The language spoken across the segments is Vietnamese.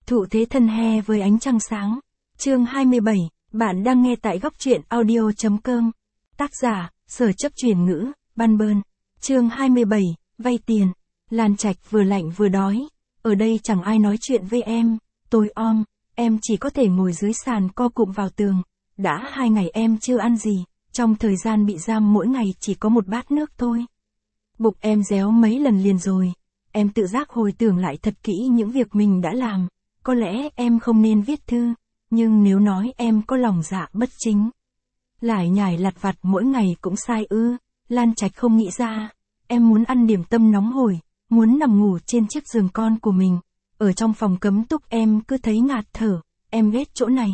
Thụ thế thân he với ánh trăng sáng. Chương 27, bạn đang nghe tại góc truyện audio.com. Tác giả, Sở Chấp Chuyển Ngữ, Ban Bơn. Chương 27, vay tiền. Lan Trạch vừa lạnh vừa đói. Ở đây chẳng ai nói chuyện với em. Tối om, em chỉ có thể ngồi dưới sàn co cụm vào tường. Đã 2 ngày em chưa ăn gì. Trong thời gian bị giam mỗi ngày chỉ có một bát nước thôi. Bụng em réo mấy lần liền rồi. Em tự giác hồi tưởng lại thật kỹ những việc mình đã làm. Có lẽ em không nên viết thư, nhưng nếu nói em có lòng dạ bất chính. Lải nhải lặt vặt mỗi ngày cũng sai ư. Lan Trạch không nghĩ ra. Em muốn ăn điểm tâm nóng hổi, muốn nằm ngủ trên chiếc giường con của mình. Ở trong phòng cấm túc em cứ thấy ngạt thở, em ghét chỗ này.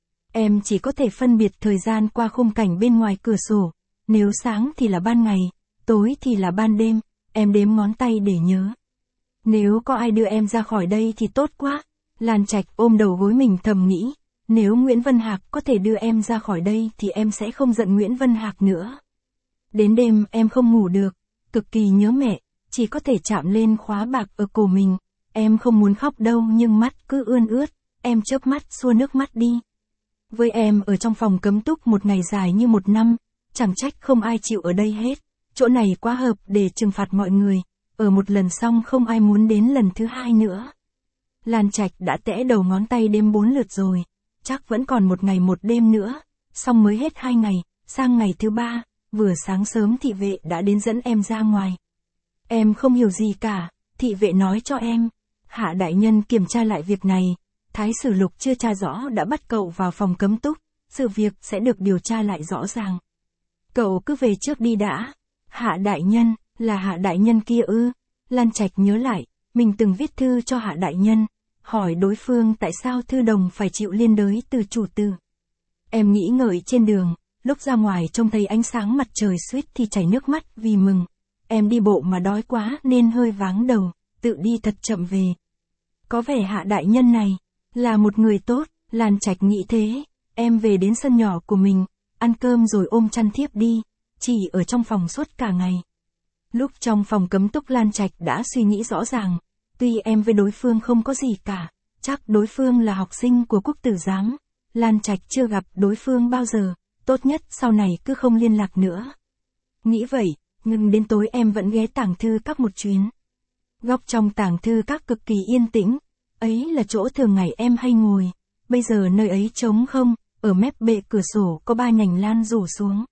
Em chỉ có thể phân biệt thời gian qua khung cảnh bên ngoài cửa sổ. Nếu sáng thì là ban ngày, tối thì là ban đêm, em đếm ngón tay để nhớ. Nếu có ai đưa em ra khỏi đây thì tốt quá. Lan Trạch ôm đầu gối mình thầm nghĩ, nếu Nguyễn Vân Hạc có thể đưa em ra khỏi đây thì em sẽ không giận Nguyễn Vân Hạc nữa. Đến đêm em không ngủ được, cực kỳ nhớ mẹ, chỉ có thể chạm lên khóa bạc ở cổ mình. Em không muốn khóc đâu nhưng mắt cứ ươn ướt, em chớp mắt xua nước mắt đi. Với em ở trong phòng cấm túc một ngày dài như 1 năm, chẳng trách không ai chịu ở đây hết. Chỗ này quá hợp để trừng phạt mọi người, ở một lần xong không ai muốn đến lần thứ 2 nữa. Lan Trạch đã tẽ đầu ngón tay đêm 4 lượt rồi, chắc vẫn còn 1 ngày 1 đêm nữa, xong mới hết 2 ngày, sang ngày thứ 3, vừa sáng sớm thị vệ đã đến dẫn em ra ngoài. Em không hiểu gì cả, thị vệ nói cho em, Hạ đại nhân kiểm tra lại việc này, Thái Sử Lục chưa tra rõ đã bắt cậu vào phòng cấm túc, sự việc sẽ được điều tra lại rõ ràng. Cậu cứ về trước đi đã. Hạ đại nhân, là Hạ đại nhân kia ư? Lan Trạch nhớ lại, mình từng viết thư cho Hạ đại nhân, hỏi đối phương tại sao thư đồng phải chịu liên đới từ chủ tử. Em nghĩ ngợi trên đường, lúc ra ngoài trông thấy ánh sáng mặt trời suýt thì chảy nước mắt vì mừng. Em đi bộ mà đói quá nên hơi váng đầu, tự đi thật chậm về. Có vẻ Hạ đại nhân này là một người tốt, Lan Trạch nghĩ thế. Em về đến sân nhỏ của mình, ăn cơm rồi ôm chăn thiếp đi, chỉ ở trong phòng suốt cả ngày. Lúc trong phòng cấm túc Lan Trạch đã suy nghĩ rõ ràng, tuy em với đối phương không có gì cả, chắc đối phương là học sinh của Quốc tử giám. Lan Trạch chưa gặp đối phương bao giờ, tốt nhất sau này cứ không liên lạc nữa. Nghĩ vậy, nhưng đến tối em vẫn ghé tàng thư các một chuyến. Góc trong tàng thư các cực kỳ yên tĩnh, ấy là chỗ thường ngày em hay ngồi, bây giờ nơi ấy trống không, ở mép bệ cửa sổ có 3 nhành lan rủ xuống.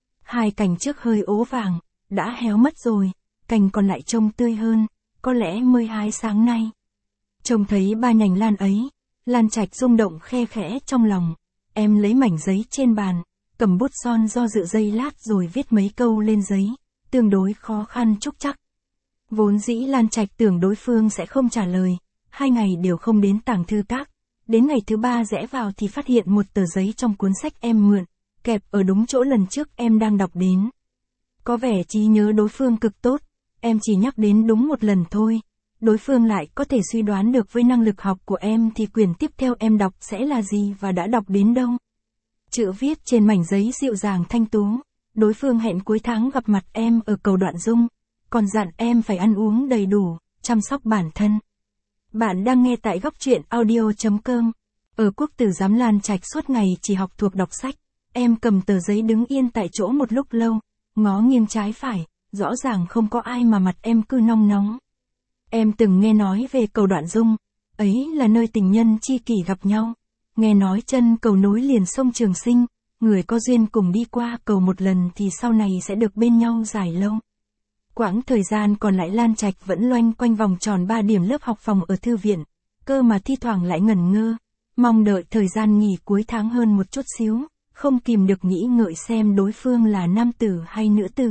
2 cành trước hơi ố vàng, đã héo mất rồi, cành còn lại trông tươi hơn, có lẽ mới hái sáng nay. Trông thấy 3 nhành lan ấy, Lan Trạch rung động khe khẽ trong lòng. Em lấy mảnh giấy trên bàn, cầm bút son do dự giây lát rồi viết mấy câu lên giấy, tương đối khó khăn trúc trắc. Vốn dĩ Lan Trạch tưởng đối phương sẽ không trả lời, 2 ngày đều không đến tàng thư các. Đến ngày thứ 3 rẽ vào thì phát hiện một tờ giấy trong cuốn sách em mượn, kẹp ở đúng chỗ lần trước em đang đọc đến. Có vẻ trí nhớ đối phương cực tốt, em chỉ nhắc đến đúng 1 lần thôi. Đối phương lại có thể suy đoán được với năng lực học của em thì quyển tiếp theo em đọc sẽ là gì và đã đọc đến đâu. Chữ viết trên mảnh giấy dịu dàng thanh tú, đối phương hẹn cuối tháng gặp mặt em ở cầu Đoạn Dung, còn dặn em phải ăn uống đầy đủ, chăm sóc bản thân. Bạn đang nghe tại góc truyện audio.com. Ở Quốc tử giám Lan Trạch suốt ngày chỉ học thuộc đọc sách. Em cầm tờ giấy đứng yên tại chỗ một lúc lâu, ngó nghiêng trái phải, rõ ràng không có ai mà mặt em cứ nong nóng. Em từng nghe nói về cầu Đoạn Dung, ấy là nơi tình nhân tri kỷ gặp nhau. Nghe nói chân cầu nối liền sông Trường Sinh, người có duyên cùng đi qua cầu một lần thì sau này sẽ được bên nhau dài lâu. Quãng thời gian còn lại Lan Trạch vẫn loanh quanh vòng tròn 3 điểm lớp học phòng ở thư viện, cơ mà thi thoảng lại ngẩn ngơ, mong đợi thời gian nghỉ cuối tháng hơn một chút xíu, không kìm được nghĩ ngợi xem đối phương là nam tử hay nữ tử.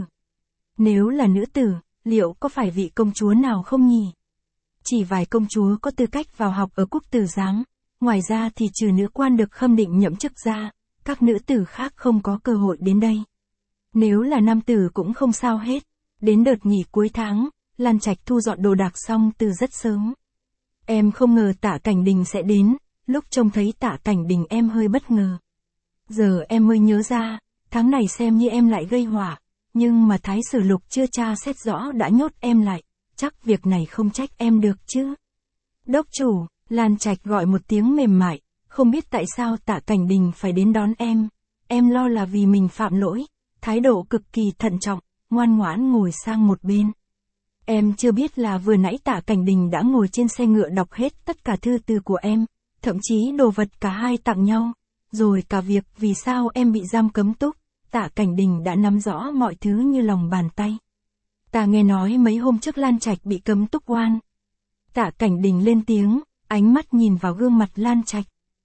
Nếu là nữ tử, liệu có phải vị công chúa nào không nhỉ? Chỉ vài công chúa có tư cách vào học ở Quốc tử giám, ngoài ra thì trừ nữ quan được khâm định nhậm chức ra, các nữ tử khác không có cơ hội đến đây. Nếu là nam tử cũng không sao hết. Đến đợt nghỉ cuối tháng, Lan Trạch thu dọn đồ đạc xong từ rất sớm. Em không ngờ Tạ Cảnh Đình sẽ đến, lúc trông thấy Tạ Cảnh Đình em hơi bất ngờ. Giờ em mới nhớ ra, tháng này xem như em lại gây họa, nhưng mà Thái Sử Lục chưa tra xét rõ đã nhốt em lại, chắc việc này không trách em được chứ. Đốc chủ, Lan Trạch gọi một tiếng mềm mại, không biết tại sao Tạ Cảnh Đình phải đến đón em lo là vì mình phạm lỗi, thái độ cực kỳ thận trọng, ngoan ngoãn ngồi sang một bên. Em chưa biết là vừa nãy Tạ Cảnh Đình đã ngồi trên xe ngựa đọc hết tất cả thư từ của em, thậm chí đồ vật cả hai tặng nhau, rồi cả việc vì sao em bị giam cấm túc, Tạ Cảnh Đình đã nắm rõ mọi thứ như lòng bàn tay. Ta nghe nói mấy hôm trước Lan Trạch bị cấm túc oan. Tạ Cảnh Đình lên tiếng, ánh mắt nhìn vào gương mặt Lan Trạch.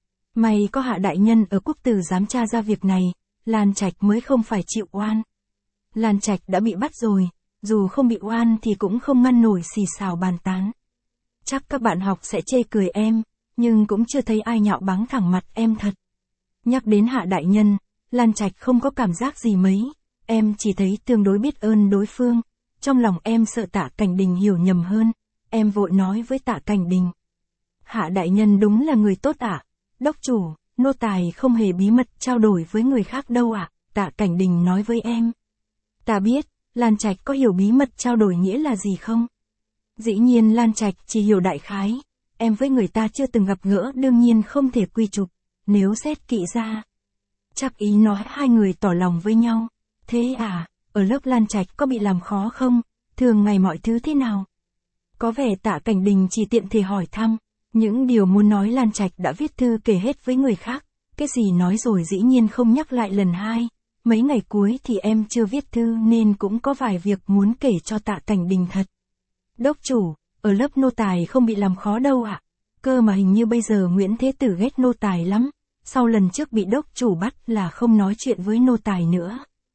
May có Hạ đại nhân ở quốc tử giám tra ra việc này, Lan Trạch mới không phải chịu oan. Lan Trạch đã bị bắt rồi, dù không bị oan thì cũng không ngăn nổi xì xào bàn tán. Chắc các bạn học sẽ chê cười em, nhưng cũng chưa thấy ai nhạo báng thẳng mặt em thật. Nhắc đến Hạ đại nhân, Lan Trạch không có cảm giác gì mấy, em chỉ thấy tương đối biết ơn đối phương. Trong lòng em sợ Tạ Cảnh Đình hiểu nhầm hơn, em vội nói với Tạ Cảnh Đình. Hạ đại nhân đúng là người tốt ạ. Đốc chủ, nô tài không hề bí mật trao đổi với người khác đâu ạ, Tạ Cảnh Đình nói với em. Ta biết, Lan Trạch có hiểu bí mật trao đổi nghĩa là gì không? Dĩ nhiên Lan Trạch chỉ hiểu đại khái, em với người ta chưa từng gặp gỡ đương nhiên không thể quy chụp, nếu xét kỹ ra. Chắc ý nói hai người tỏ lòng với nhau, thế à, ở lớp Lan Trạch có bị làm khó không, thường ngày mọi thứ thế nào? Có vẻ Tạ Cảnh Đình chỉ tiện thể hỏi thăm. Những điều muốn nói Lan Trạch đã viết thư kể hết với người khác, cái gì nói rồi dĩ nhiên không nhắc lại lần hai. Mấy ngày cuối thì em chưa viết thư nên cũng có vài việc muốn kể cho Tạ Cảnh Đình thật. Đốc chủ, ở lớp nô tài không bị làm khó đâu ạ. Cơ mà hình như bây giờ Nguyễn Thế Tử ghét nô tài lắm. Sau lần trước bị đốc chủ bắt là không nói chuyện với nô tài nữa.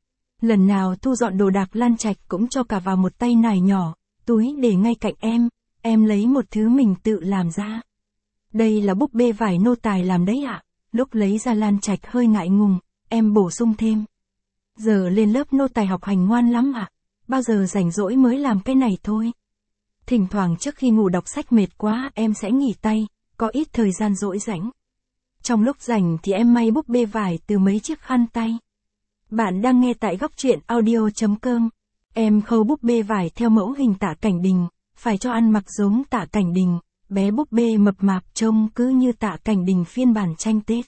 Lần nào thu dọn đồ đạc Lan Trạch cũng cho cả vào một tay nải nhỏ, túi để ngay cạnh em lấy một thứ mình tự làm ra. Đây là búp bê vải nô tài làm đấy ạ. Lúc lấy ra Lan Trạch hơi ngại ngùng, em bổ sung thêm. Giờ lên lớp nô tài học hành ngoan lắm ạ. Bao giờ rảnh rỗi mới làm cái này thôi. Thỉnh thoảng trước khi ngủ đọc sách mệt quá em sẽ nghỉ tay, có ít thời gian rỗi rảnh. Trong lúc rảnh thì em may búp bê vải từ mấy chiếc khăn tay. Bạn đang nghe tại góc truyện audio.com. Em khâu búp bê vải theo mẫu hình Tạ Cảnh Đình, phải cho ăn mặc giống Tạ Cảnh Đình, bé búp bê mập mạp trông cứ như Tạ Cảnh Đình phiên bản tranh Tết.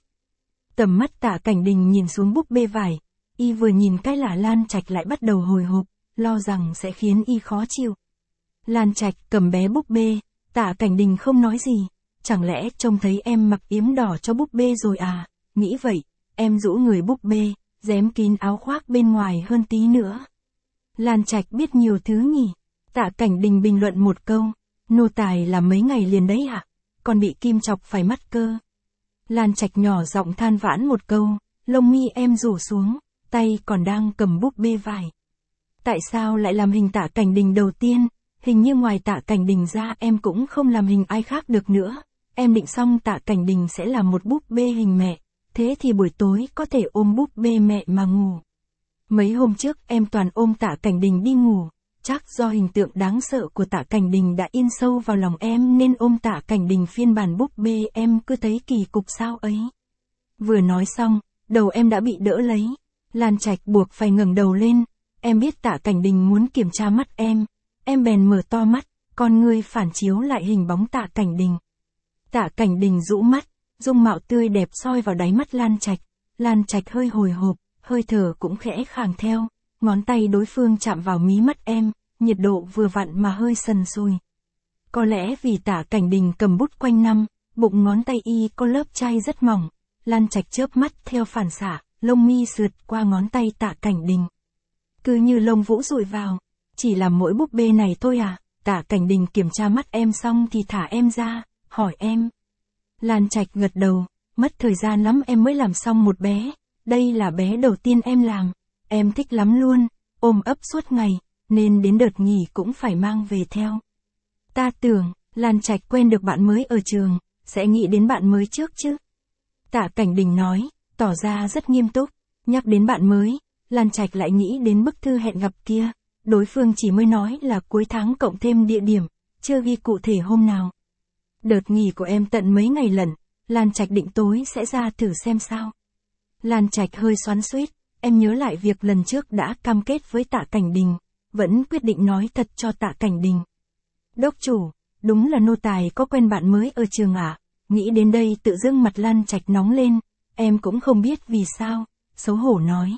Tầm mắt Tạ Cảnh Đình nhìn xuống búp bê vải, y vừa nhìn cái là Lan Trạch lại bắt đầu hồi hộp, lo rằng sẽ khiến y khó chịu. Lan Trạch cầm bé búp bê, Tạ Cảnh Đình không nói gì, chẳng lẽ trông thấy em mặc yếm đỏ cho búp bê rồi à, nghĩ vậy, em rũ người búp bê, rém kín áo khoác bên ngoài hơn tí nữa. Lan Trạch biết nhiều thứ nhỉ. Tạ Cảnh Đình bình luận một câu, nô tài làm mấy ngày liền đấy ạ, còn bị kim chọc phải mắt cơ. Lan Trạch nhỏ giọng than vãn một câu, lông mi em rủ xuống, tay còn đang cầm búp bê vải. Tại sao lại làm hình Tạ Cảnh Đình đầu tiên, hình như ngoài Tạ Cảnh Đình ra em cũng không làm hình ai khác được nữa. Em định xong Tạ Cảnh Đình sẽ làm một búp bê hình mẹ, thế thì buổi tối có thể ôm búp bê mẹ mà ngủ. Mấy hôm trước em toàn ôm Tạ Cảnh Đình đi ngủ, chắc do hình tượng đáng sợ của Tạ Cảnh Đình đã in sâu vào lòng em nên ôm Tạ Cảnh Đình phiên bản búp bê em cứ thấy kỳ cục sao ấy. Vừa nói xong, đầu em đã bị đỡ lấy, Lan Trạch buộc phải ngẩng đầu lên, em biết Tạ Cảnh Đình muốn kiểm tra mắt em bèn mở to mắt, con ngươi phản chiếu lại hình bóng Tạ Cảnh Đình. Tạ Cảnh Đình rũ mắt, dung mạo tươi đẹp soi vào đáy mắt Lan Trạch hơi hồi hộp, hơi thở cũng khẽ khàng theo, ngón tay đối phương chạm vào mí mắt em, nhiệt độ vừa vặn mà hơi sần sùi. Có lẽ vì Tạ Cảnh Đình cầm bút quanh năm, bụng ngón tay y có lớp chai rất mỏng, Lan Trạch chớp mắt theo phản xạ, lông mi sượt qua ngón tay Tạ Cảnh Đình. Cứ như lông vũ dụi vào, chỉ làm mỗi búp bê này thôi à? Tạ Cảnh Đình kiểm tra mắt em xong thì thả em ra, hỏi em. Lan Trạch gật đầu, mất thời gian lắm em mới làm xong một bé, đây là bé đầu tiên em làm, em thích lắm luôn, ôm ấp suốt ngày, nên đến đợt nghỉ cũng phải mang về theo. Ta tưởng, Lan Trạch quen được bạn mới ở trường, sẽ nghĩ đến bạn mới trước chứ. Tạ Cảnh Đình nói, tỏ ra rất nghiêm túc, nhắc đến bạn mới, Lan Trạch lại nghĩ đến bức thư hẹn gặp kia, đối phương chỉ mới nói là cuối tháng cộng thêm địa điểm, chưa ghi cụ thể hôm nào. Đợt nghỉ của em tận mấy ngày lận, Lan Trạch định tối sẽ ra thử xem sao. Lan Trạch hơi xoắn xuýt, em nhớ lại việc lần trước đã cam kết với Tạ Cảnh Đình, vẫn quyết định nói thật cho Tạ Cảnh Đình. Đốc chủ, đúng là nô tài có quen bạn mới ở trường à? Nghĩ đến đây tự dưng mặt Lan Trạch nóng lên, em cũng không biết vì sao, xấu hổ nói.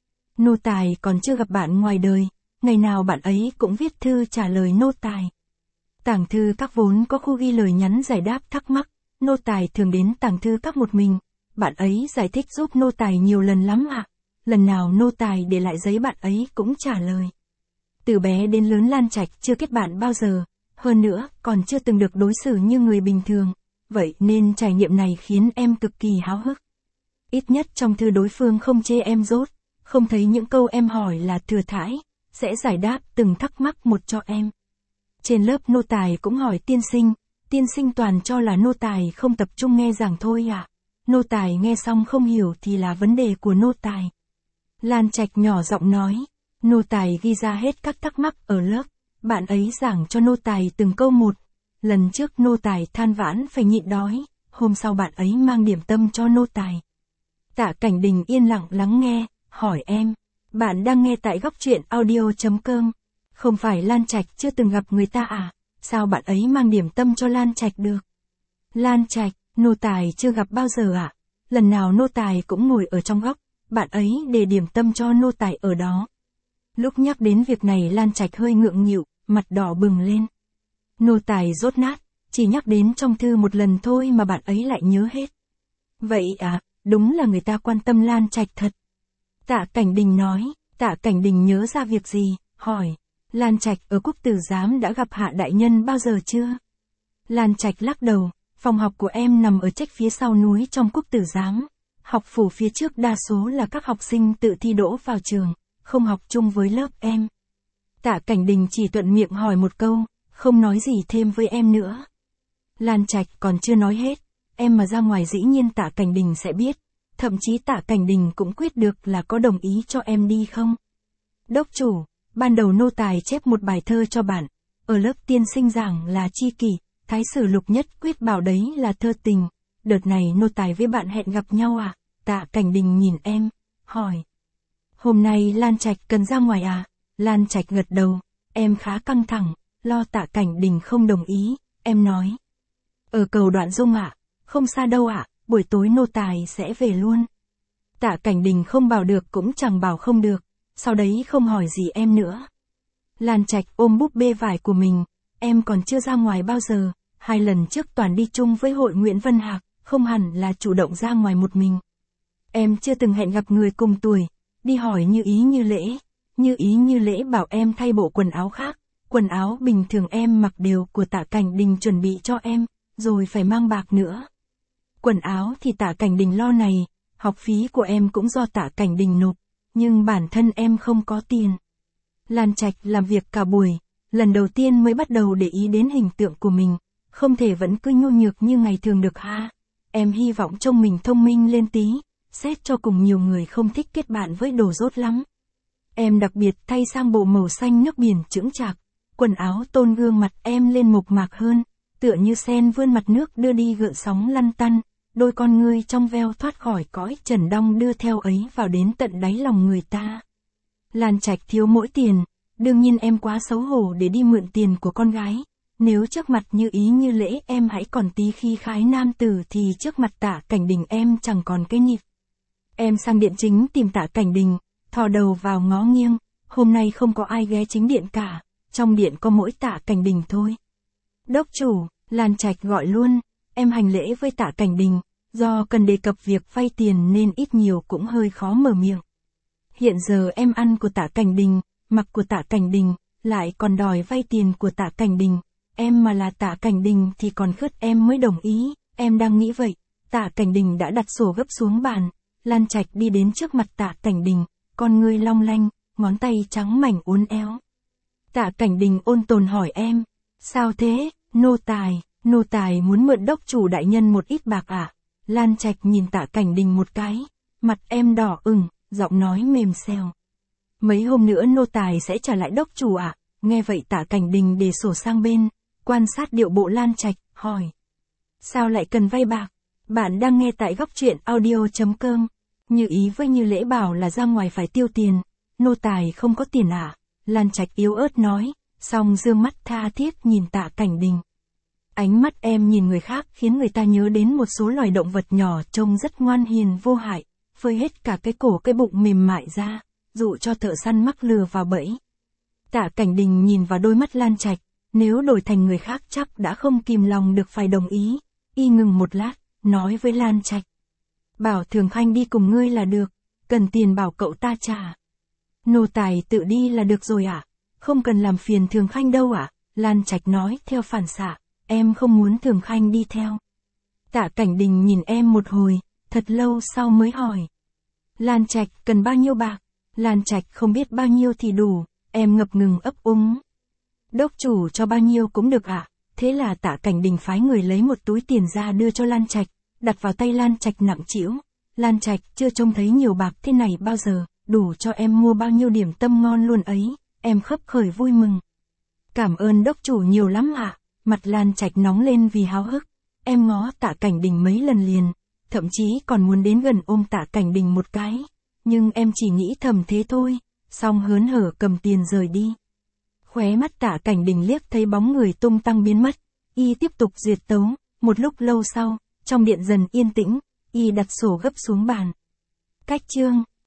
Nô tài còn chưa gặp bạn ngoài đời, ngày nào bạn ấy cũng viết thư trả lời nô tài. Tàng thư các vốn có khu ghi lời nhắn giải đáp thắc mắc, nô tài thường đến tàng thư các một mình, bạn ấy giải thích giúp nô tài nhiều lần lắm ạ. Lần nào nô tài để lại giấy bạn ấy cũng trả lời. Từ bé đến lớn Lan Trạch chưa kết bạn bao giờ, hơn nữa còn chưa từng được đối xử như người bình thường, vậy nên trải nghiệm này khiến em cực kỳ háo hức. Ít nhất trong thư đối phương không chê em dốt, không thấy những câu em hỏi là thừa thãi, sẽ giải đáp từng thắc mắc một cho em. Trên lớp nô tài cũng hỏi tiên sinh toàn cho là nô tài không tập trung nghe giảng thôi à. Nô tài nghe xong không hiểu thì là vấn đề của nô tài. Lan Trạch nhỏ giọng nói, nô tài ghi ra hết các thắc mắc ở lớp, bạn ấy giảng cho nô tài từng câu một. Lần trước nô tài than vãn phải nhịn đói, hôm sau bạn ấy mang điểm tâm cho nô tài. Tạ Cảnh Đình yên lặng lắng nghe, hỏi em, bạn đang nghe tại góc truyện audio.com, không phải Lan Trạch chưa từng gặp người ta à, sao bạn ấy mang điểm tâm cho Lan Trạch được? Lan Trạch, nô tài chưa gặp bao giờ à, lần nào nô tài cũng ngồi ở trong góc, bạn ấy để điểm tâm cho nô tài ở đó. Lúc nhắc đến việc này Lan Trạch hơi ngượng nghịu, mặt đỏ bừng lên. Nô tài dốt nát, chỉ nhắc đến trong thư một lần thôi mà bạn ấy lại nhớ hết. Vậy à, đúng là người ta quan tâm Lan Trạch thật. Tạ Cảnh Đình nói, Tạ Cảnh Đình nhớ ra việc gì, hỏi, Lan Trạch ở Quốc Tử Giám đã gặp Hạ đại nhân bao giờ chưa? Lan Trạch lắc đầu, phòng học của em nằm ở trách phía sau núi trong Quốc Tử Giám. Học phủ phía trước đa số là các học sinh tự thi đỗ vào trường, không học chung với lớp em. Tạ Cảnh Đình chỉ thuận miệng hỏi một câu, không nói gì thêm với em nữa. Lan Trạch còn chưa nói hết, em mà ra ngoài dĩ nhiên Tạ Cảnh Đình sẽ biết, thậm chí Tạ Cảnh Đình cũng quyết được là có đồng ý cho em đi không. Đốc chủ, ban đầu nô tài chép một bài thơ cho bạn, ở lớp tiên sinh giảng là tri kỷ, Thái sử Lục Nhất quyết bảo đấy là thơ tình, đợt này nô tài với bạn hẹn gặp nhau à? Tạ Cảnh Đình nhìn em, hỏi. Hôm nay Lan Trạch cần ra ngoài à? Lan Trạch gật đầu, em khá căng thẳng, lo Tạ Cảnh Đình không đồng ý, em nói. Ở cầu Đoạn Dung ạ, không xa đâu ạ, buổi tối nô tài sẽ về luôn. Tạ Cảnh Đình không bảo được cũng chẳng bảo không được, sau đấy không hỏi gì em nữa. Lan Trạch ôm búp bê vải của mình, em còn chưa ra ngoài bao giờ, 2 lần trước toàn đi chung với hội Nguyễn Văn Hạc, không hẳn là chủ động ra ngoài một mình. Em chưa từng hẹn gặp người cùng tuổi, đi hỏi Như Ý Như Lễ bảo em thay bộ quần áo khác, quần áo bình thường em mặc đều của Tạ Cảnh Đình chuẩn bị cho em, rồi phải mang bạc nữa. Quần áo thì Tạ Cảnh Đình lo này, học phí của em cũng do Tạ Cảnh Đình nộp, nhưng bản thân em không có tiền. Lan Trạch làm việc cả buổi, lần đầu tiên mới bắt đầu để ý đến hình tượng của mình, không thể vẫn cứ nhu nhược như ngày thường được ha. Em hy vọng trông mình thông minh lên tí, xét cho cùng nhiều người không thích kết bạn với đồ dốt lắm. Em đặc biệt thay sang bộ màu xanh nước biển chững chạc, quần áo tôn gương mặt em lên mộc mạc hơn, tựa như sen vươn mặt nước đưa đi gợn sóng lăn tăn, đôi con ngươi trong veo thoát khỏi cõi trần đong đưa theo ấy vào đến tận đáy lòng người ta. Lan Trạch thiếu mỗi tiền, đương nhiên em quá xấu hổ để đi mượn tiền của con gái. Nếu trước mặt Như Ý Như Lễ em hãy còn tí khí khái nam tử thì trước mặt Tạ Cảnh Đình em chẳng còn cái nhịp. Em sang điện chính tìm Tạ Cảnh Đình, thò đầu vào ngó nghiêng, hôm nay không có ai ghé chính điện cả, trong điện có mỗi Tạ Cảnh Đình thôi. Đốc chủ, Lan Trạch gọi luôn, em hành lễ với Tạ Cảnh Đình, do cần đề cập việc vay tiền nên ít nhiều cũng hơi khó mở miệng. Hiện giờ em ăn của Tạ Cảnh Đình, mặc của Tạ Cảnh Đình, lại còn đòi vay tiền của Tạ Cảnh Đình, em mà là Tạ Cảnh Đình thì còn khất em mới đồng ý, em đang nghĩ vậy. Tạ Cảnh Đình đã đặt sổ gấp xuống bàn, Lan Trạch đi đến trước mặt Tạ Cảnh Đình, con ngươi long lanh, ngón tay trắng mảnh uốn éo. Tạ Cảnh Đình ôn tồn hỏi em, sao thế, nô tài muốn mượn đốc chủ đại nhân một ít bạc à? Lan Trạch nhìn Tạ Cảnh Đình một cái, mặt em đỏ ửng, giọng nói mềm xèo. Mấy hôm nữa nô tài sẽ trả lại đốc chủ ạ. Nghe vậy Tạ Cảnh Đình để sổ sang bên, quan sát điệu bộ Lan Trạch, hỏi. Sao lại cần vay bạc? Bạn đang nghe tại góc truyện audio.com. Như Ý với Như Lễ bảo là ra ngoài phải tiêu tiền, nô tài không có tiền ạ. Lan Trạch yếu ớt nói, xong dương mắt tha thiết nhìn Tạ Cảnh Đình. Ánh mắt em nhìn người khác khiến người ta nhớ đến một số loài động vật nhỏ trông rất ngoan hiền vô hại, phơi hết cả cái cổ cái bụng mềm mại ra, dụ cho thợ săn mắc lừa vào bẫy. Tạ Cảnh Đình nhìn vào đôi mắt Lan Trạch, nếu đổi thành người khác chắc đã không kìm lòng được phải đồng ý. Y ngừng một lát, nói với Lan Trạch. Bảo Thường Khanh đi cùng ngươi là được, cần tiền bảo cậu ta trả. Nô tài tự đi là được rồi ạ, không cần làm phiền Thường Khanh đâu ạ. Lan Trạch nói theo phản xạ, em không muốn Thường Khanh đi theo. Tạ Cảnh Đình nhìn em một hồi, thật lâu sau mới hỏi. Lan Trạch cần bao nhiêu bạc? Lan Trạch không biết bao nhiêu thì đủ, em ngập ngừng ấp úng. Đốc chủ cho bao nhiêu cũng được ạ. Thế là Tạ Cảnh Đình phái người lấy một túi tiền ra đưa cho Lan Trạch, đặt vào tay Lan Trạch nặng trĩu. Lan Trạch chưa trông thấy nhiều bạc thế này bao giờ, đủ cho em mua bao nhiêu điểm tâm ngon luôn ấy, em khấp khởi vui mừng. Cảm ơn đốc chủ nhiều lắm ạ. Mặt Lan Trạch nóng lên vì háo hức. Em ngó Tạ Cảnh Đình mấy lần liền, thậm chí còn muốn đến gần ôm Tạ Cảnh Đình một cái. Nhưng em chỉ nghĩ thầm thế thôi, xong hớn hở cầm tiền rời đi. Khóe mắt Tạ Cảnh Đình liếc thấy bóng người tung tăng biến mất, y tiếp tục duyệt tấu. Một lúc lâu sau, trong điện dần yên tĩnh, y đặt sổ gấp xuống bàn. Cách chương